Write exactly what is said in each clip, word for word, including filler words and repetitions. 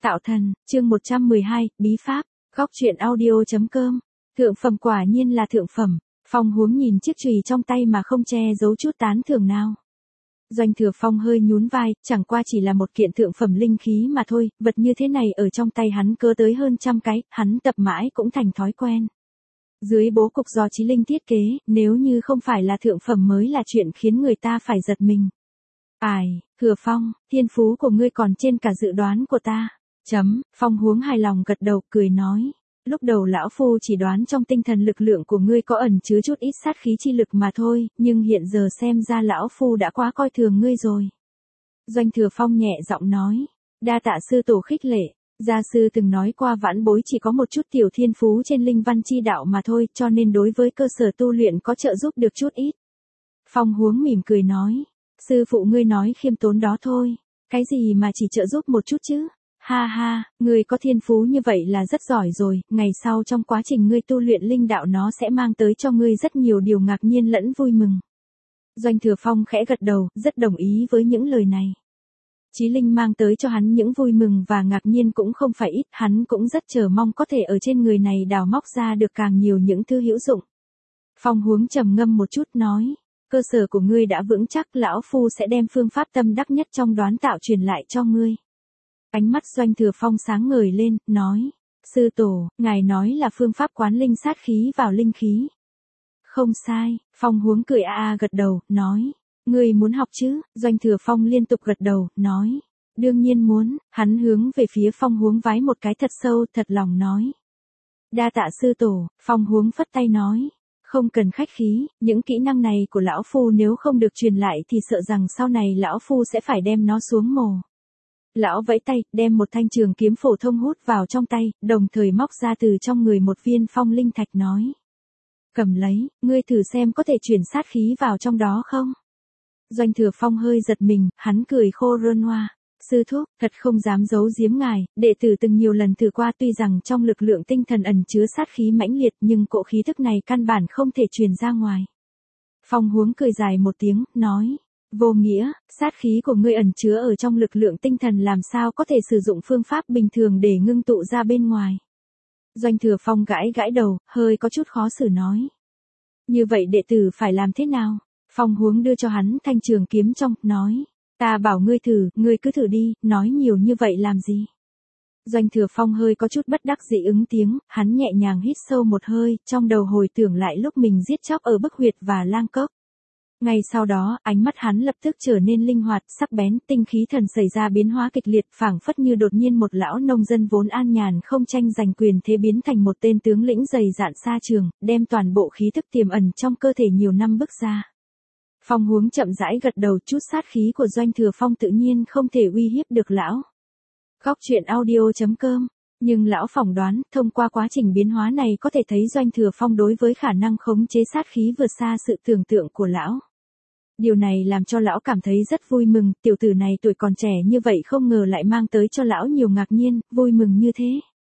Tạo thần, chương một trăm mười hai, bí pháp, góc truyện audio.com. Thượng phẩm quả nhiên là thượng phẩm. Phong Huống nhìn chiếc chùy trong tay mà không che giấu chút tán thưởng nào. Doanh Thừa Phong hơi nhún vai, chẳng qua chỉ là một kiện thượng phẩm linh khí mà thôi, vật như thế này ở trong tay hắn cơ tới hơn trăm cái, hắn tập mãi cũng thành thói quen. Dưới bố cục do Chí Linh thiết kế, nếu như không phải là thượng phẩm mới là chuyện khiến người ta phải giật mình. Ai, Thừa Phong, thiên phú của ngươi còn trên cả dự đoán của ta. Chấm, Phong Huống hài lòng gật đầu, cười nói. Lúc đầu lão phu chỉ đoán trong tinh thần lực lượng của ngươi có ẩn chứa chút ít sát khí chi lực mà thôi, nhưng hiện giờ xem ra lão phu đã quá coi thường ngươi rồi. Doanh Thừa Phong nhẹ giọng nói. Đa tạ sư tổ khích lệ. Gia sư từng nói qua vãn bối chỉ có một chút tiểu thiên phú trên linh văn chi đạo mà thôi, cho nên đối với cơ sở tu luyện có trợ giúp được chút ít. Phong Huống mỉm cười nói. Sư phụ ngươi nói khiêm tốn đó thôi. Cái gì mà chỉ trợ giúp một chút chứ? Ha ha, ngươi có thiên phú như vậy là rất giỏi rồi, ngày sau trong quá trình ngươi tu luyện linh đạo nó sẽ mang tới cho ngươi rất nhiều điều ngạc nhiên lẫn vui mừng. Doanh Thừa Phong khẽ gật đầu, rất đồng ý với những lời này. Chí Linh mang tới cho hắn những vui mừng và ngạc nhiên cũng không phải ít, hắn cũng rất chờ mong có thể ở trên người này đào móc ra được càng nhiều những thứ hữu dụng. Phong Huống trầm ngâm một chút nói, cơ sở của ngươi đã vững chắc, lão phu sẽ đem phương pháp tâm đắc nhất trong đoán tạo truyền lại cho ngươi. Ánh mắt Doanh Thừa Phong sáng ngời lên, nói, sư tổ, ngài nói là phương pháp quán linh sát khí vào linh khí. Không sai, Phong Huống cười a a gật đầu, nói, ngươi muốn học chứ? Doanh Thừa Phong liên tục gật đầu, nói, đương nhiên muốn. Hắn hướng về phía Phong Huống vái một cái thật sâu, thật lòng nói. Đa tạ sư tổ. Phong Huống phất tay nói, không cần khách khí, những kỹ năng này của lão phu nếu không được truyền lại thì sợ rằng sau này lão phu sẽ phải đem nó xuống mồ. Lão vẫy tay, đem một thanh trường kiếm phổ thông hút vào trong tay, đồng thời móc ra từ trong người một viên phong linh thạch nói. Cầm lấy, ngươi thử xem có thể chuyển sát khí vào trong đó không? Doanh Thừa Phong hơi giật mình, hắn cười khô rơn hoa. Sư thúc, thật không dám giấu giếm ngài, đệ tử từng nhiều lần thử qua, tuy rằng trong lực lượng tinh thần ẩn chứa sát khí mãnh liệt nhưng cỗ khí thức này căn bản không thể truyền ra ngoài. Phong Huống cười dài một tiếng, nói. Vô nghĩa, sát khí của ngươi ẩn chứa ở trong lực lượng tinh thần làm sao có thể sử dụng phương pháp bình thường để ngưng tụ ra bên ngoài. Doanh Thừa Phong gãi gãi đầu, hơi có chút khó xử nói. Như vậy đệ tử phải làm thế nào? Phong Huống đưa cho hắn thanh trường kiếm trong, nói. Ta bảo ngươi thử, ngươi cứ thử đi, nói nhiều như vậy làm gì? Doanh Thừa Phong hơi có chút bất đắc dĩ ứng tiếng, hắn nhẹ nhàng hít sâu một hơi, trong đầu hồi tưởng lại lúc mình giết chóc ở Bức Huyệt và Lang Cốc. Ngay sau đó, ánh mắt hắn lập tức trở nên linh hoạt, sắc bén, tinh khí thần xảy ra biến hóa kịch liệt, phảng phất như đột nhiên một lão nông dân vốn an nhàn không tranh giành quyền thế biến thành một tên tướng lĩnh dày dạn xa trường, đem toàn bộ khí thức tiềm ẩn trong cơ thể nhiều năm bức ra. Phong Huống chậm rãi gật đầu, chút sát khí của Doanh Thừa Phong tự nhiên không thể uy hiếp được lão. Góc truyện audio.com. Nhưng lão phỏng đoán, thông qua quá trình biến hóa này có thể thấy Doanh Thừa Phong đối với khả năng khống chế sát khí vượt xa sự tưởng tượng của lão. Điều này làm cho lão cảm thấy rất vui mừng, tiểu tử này tuổi còn trẻ như vậy không ngờ lại mang tới cho lão nhiều ngạc nhiên, vui mừng như thế.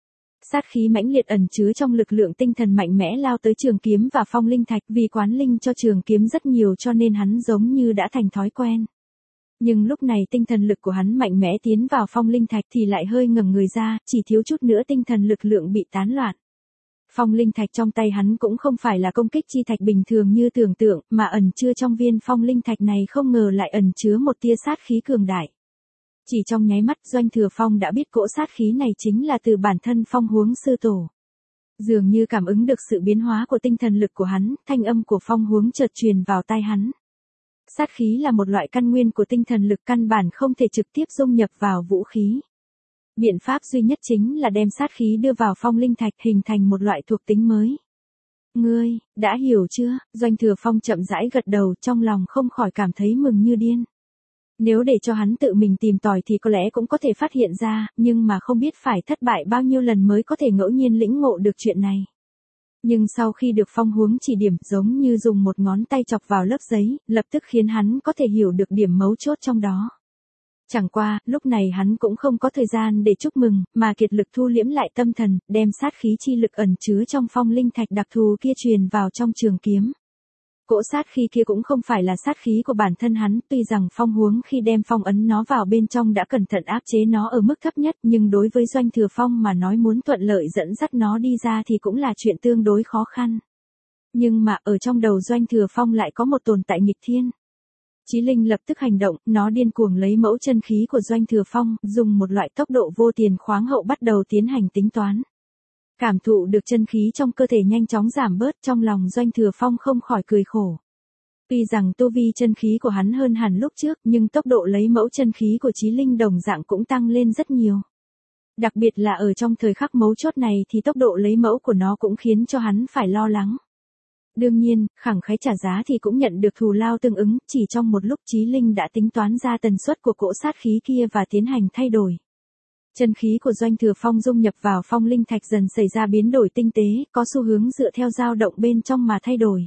Sát khí mãnh liệt ẩn chứa trong lực lượng tinh thần mạnh mẽ lao tới trường kiếm và phong linh thạch, vì quán linh cho trường kiếm rất nhiều cho nên hắn giống như đã thành thói quen. Nhưng lúc này tinh thần lực của hắn mạnh mẽ tiến vào phong linh thạch thì lại hơi ngẩng người ra, chỉ thiếu chút nữa tinh thần lực lượng bị tán loạn. Phong linh thạch trong tay hắn cũng không phải là công kích chi thạch bình thường như tưởng tượng, mà ẩn chứa trong viên phong linh thạch này không ngờ lại ẩn chứa một tia sát khí cường đại. Chỉ trong nháy mắt Doanh Thừa Phong đã biết cỗ sát khí này chính là từ bản thân Phong Huống sư tổ. Dường như cảm ứng được sự biến hóa của tinh thần lực của hắn, thanh âm của Phong Huống chợt truyền vào tai hắn. Sát khí là một loại căn nguyên của tinh thần lực, căn bản không thể trực tiếp dung nhập vào vũ khí. Biện pháp duy nhất chính là đem sát khí đưa vào phong linh thạch hình thành một loại thuộc tính mới. Ngươi, đã hiểu chưa? Doanh Thừa Phong chậm rãi gật đầu, trong lòng không khỏi cảm thấy mừng như điên. Nếu để cho hắn tự mình tìm tòi thì có lẽ cũng có thể phát hiện ra, nhưng mà không biết phải thất bại bao nhiêu lần mới có thể ngẫu nhiên lĩnh ngộ được chuyện này. Nhưng sau khi được Phong Huống chỉ điểm, giống như dùng một ngón tay chọc vào lớp giấy, lập tức khiến hắn có thể hiểu được điểm mấu chốt trong đó. Chẳng qua, lúc này hắn cũng không có thời gian để chúc mừng, mà kiệt lực thu liễm lại tâm thần, đem sát khí chi lực ẩn chứa trong phong linh thạch đặc thù kia truyền vào trong trường kiếm. Cỗ sát khí kia cũng không phải là sát khí của bản thân hắn, tuy rằng Phong Huống khi đem phong ấn nó vào bên trong đã cẩn thận áp chế nó ở mức thấp nhất, nhưng đối với Doanh Thừa Phong mà nói muốn thuận lợi dẫn dắt nó đi ra thì cũng là chuyện tương đối khó khăn. Nhưng mà ở trong đầu Doanh Thừa Phong lại có một tồn tại nghịch thiên. Chí Linh lập tức hành động, nó điên cuồng lấy mẫu chân khí của Doanh Thừa Phong, dùng một loại tốc độ vô tiền khoáng hậu bắt đầu tiến hành tính toán. Cảm thụ được chân khí trong cơ thể nhanh chóng giảm bớt, trong lòng Doanh Thừa Phong không khỏi cười khổ. Tuy rằng tu vi chân khí của hắn hơn hẳn lúc trước, nhưng tốc độ lấy mẫu chân khí của Chí Linh đồng dạng cũng tăng lên rất nhiều. Đặc biệt là ở trong thời khắc mấu chốt này thì tốc độ lấy mẫu của nó cũng khiến cho hắn phải lo lắng. Đương nhiên, khẳng khái trả giá thì cũng nhận được thù lao tương ứng, chỉ trong một lúc Chí Linh đã tính toán ra tần suất của cỗ sát khí kia và tiến hành thay đổi. Chân khí của Doanh Thừa Phong dung nhập vào phong linh thạch dần xảy ra biến đổi tinh tế, có xu hướng dựa theo dao động bên trong mà thay đổi.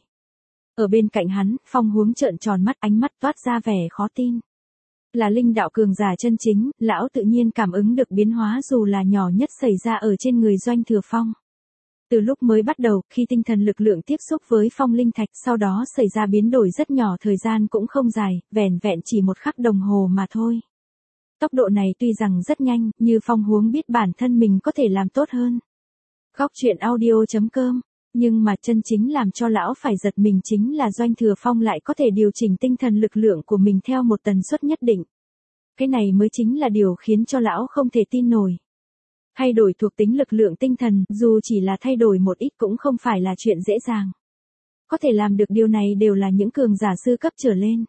Ở bên cạnh hắn, Phong Huống trợn tròn mắt, ánh mắt toát ra vẻ khó tin. Là linh đạo cường giả chân chính, lão tự nhiên cảm ứng được biến hóa dù là nhỏ nhất xảy ra ở trên người Doanh Thừa Phong. Từ lúc mới bắt đầu, khi tinh thần lực lượng tiếp xúc với phong linh thạch, sau đó xảy ra biến đổi rất nhỏ, thời gian cũng không dài, vẻn vẹn chỉ một khắc đồng hồ mà thôi. Tốc độ này tuy rằng rất nhanh, như Phong Huống biết bản thân mình có thể làm tốt hơn. Góc truyện audio chấm com, nhưng mà chân chính làm cho lão phải giật mình chính là Doanh Thừa Phong lại có thể điều chỉnh tinh thần lực lượng của mình theo một tần suất nhất định. Cái này mới chính là điều khiến cho lão không thể tin nổi. Thay đổi thuộc tính lực lượng tinh thần, dù chỉ là thay đổi một ít cũng không phải là chuyện dễ dàng. Có thể làm được điều này đều là những cường giả sư cấp trở lên.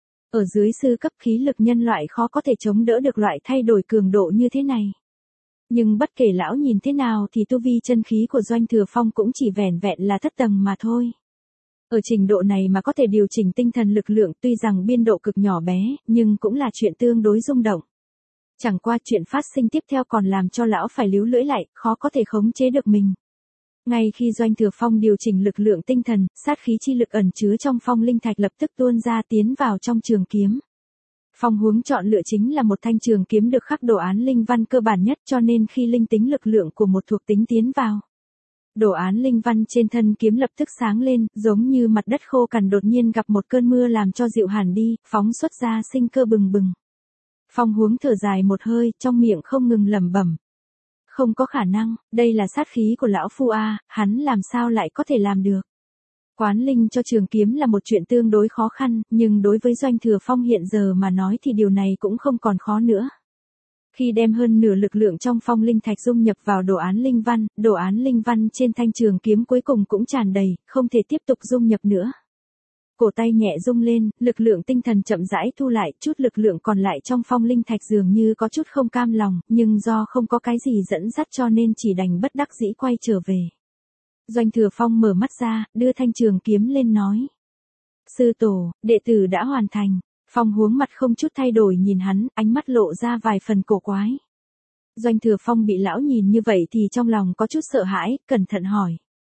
Ở dưới sư cấp khí lực nhân loại khó có thể chống đỡ được loại thay đổi cường độ như thế này. Nhưng bất kể lão nhìn thế nào thì tu vi chân khí của Doanh Thừa Phong cũng chỉ vẻn vẹn là thất tầng mà thôi. Ở trình độ này mà có thể điều chỉnh tinh thần lực lượng tuy rằng biên độ cực nhỏ bé, nhưng cũng là chuyện tương đối rung động. Chẳng qua chuyện phát sinh tiếp theo còn làm cho lão phải líu lưỡi lại, khó có thể khống chế được mình. Ngay khi Doanh Thừa Phong điều chỉnh lực lượng tinh thần, sát khí chi lực ẩn chứa trong phong linh thạch lập tức tuôn ra tiến vào trong trường kiếm. Phong Huống chọn lựa chính là một thanh trường kiếm được khắc đồ án linh văn cơ bản nhất, cho nên khi linh tính lực lượng của một thuộc tính tiến vào, đồ án linh văn trên thân kiếm lập tức sáng lên, giống như mặt đất khô cằn đột nhiên gặp một cơn mưa làm cho dịu hẳn đi, phóng xuất ra sinh cơ bừng bừng. Phong Huống thở dài một hơi, trong miệng không ngừng lẩm bẩm. Không có khả năng, đây là sát khí của lão phu a, hắn làm sao lại có thể làm được. Quán linh cho trường kiếm là một chuyện tương đối khó khăn, nhưng đối với Doanh Thừa Phong hiện giờ mà nói thì điều này cũng không còn khó nữa. Khi đem hơn nửa lực lượng trong phong linh thạch dung nhập vào đồ án linh văn, đồ án linh văn trên thanh trường kiếm cuối cùng cũng tràn đầy, không thể tiếp tục dung nhập nữa. Cổ tay nhẹ rung lên, lực lượng tinh thần chậm rãi thu lại, chút lực lượng còn lại trong phong linh thạch dường như có chút không cam lòng, nhưng do không có cái gì dẫn dắt cho nên chỉ đành bất đắc dĩ quay trở về. Doanh Thừa Phong mở mắt ra, đưa thanh trường kiếm lên nói. Sư tổ, đệ tử đã hoàn thành. Phong Huống mặt không chút thay đổi nhìn hắn, ánh mắt lộ ra vài phần cổ quái. Doanh Thừa Phong bị lão nhìn như vậy thì trong lòng có chút sợ hãi, cẩn thận hỏi.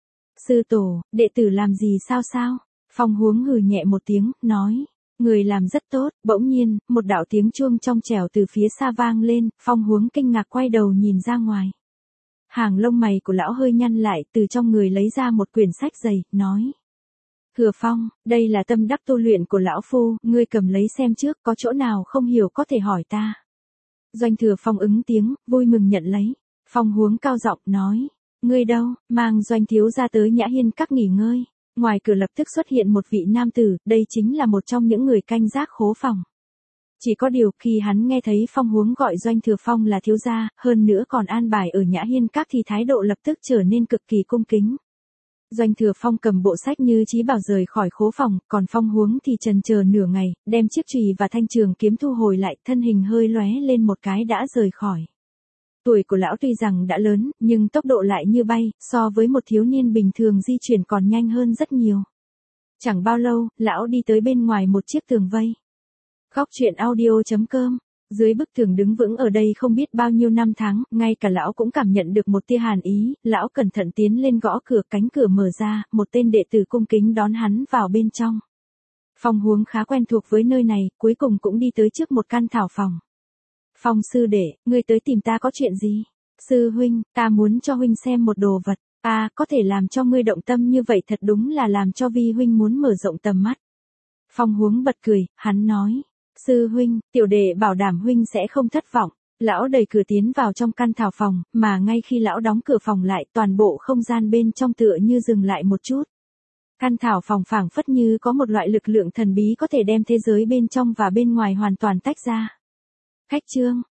Sư tổ, đệ tử làm gì sao sao? Phong Huống hừ nhẹ một tiếng, nói. Người làm rất tốt. Bỗng nhiên, một đạo tiếng chuông trong trẻo từ phía xa vang lên, Phong Huống kinh ngạc quay đầu nhìn ra ngoài. Hàng lông mày của lão hơi nhăn lại, từ trong người lấy ra một quyển sách dày, nói. Thừa Phong, đây là tâm đắc tu luyện của lão phu, ngươi cầm lấy xem trước, có chỗ nào không hiểu có thể hỏi ta. Doanh Thừa Phong ứng tiếng, vui mừng nhận lấy. Phong Huống cao giọng nói. Ngươi đâu, mang Doanh thiếu ra tới Nhã Hiên Các nghỉ ngơi. Ngoài cửa lập tức xuất hiện một vị nam tử, đây chính là một trong những người canh gác khố phòng. Chỉ có điều khi hắn nghe thấy Phong Huống gọi Doanh Thừa Phong là thiếu gia, hơn nữa còn an bài ở Nhã Hiên Các thì thái độ lập tức trở nên cực kỳ cung kính. Doanh Thừa Phong cầm bộ sách như chí bảo rời khỏi khố phòng, còn Phong Huống thì chần chờ nửa ngày, đem chiếc chùy và thanh trường kiếm thu hồi lại, thân hình hơi lóe lên một cái đã rời khỏi. Tuổi của lão tuy rằng đã lớn, nhưng tốc độ lại như bay, so với một thiếu niên bình thường di chuyển còn nhanh hơn rất nhiều. Chẳng bao lâu, lão đi tới bên ngoài một chiếc tường vây. Góc truyện audio chấm com, dưới bức tường đứng vững ở đây không biết bao nhiêu năm tháng, ngay cả lão cũng cảm nhận được một tia hàn ý, lão cẩn thận tiến lên gõ cửa, cánh cửa mở ra, một tên đệ tử cung kính đón hắn vào bên trong. Phong Huống khá quen thuộc với nơi này, cuối cùng cũng đi tới trước một căn thảo phòng. Phong sư đệ, ngươi tới tìm ta có chuyện gì? Sư huynh, ta muốn cho huynh xem một đồ vật. À, có thể làm cho ngươi động tâm như vậy thật đúng là làm cho Vi huynh muốn mở rộng tầm mắt. Phong Huống bật cười, hắn nói. Sư huynh, tiểu đệ bảo đảm huynh sẽ không thất vọng. Lão đẩy cửa tiến vào trong căn thảo phòng, mà ngay khi lão đóng cửa phòng lại toàn bộ không gian bên trong tựa như dừng lại một chút. Căn thảo phòng phảng phất như có một loại lực lượng thần bí có thể đem thế giới bên trong và bên ngoài hoàn toàn tách ra. Khách trương,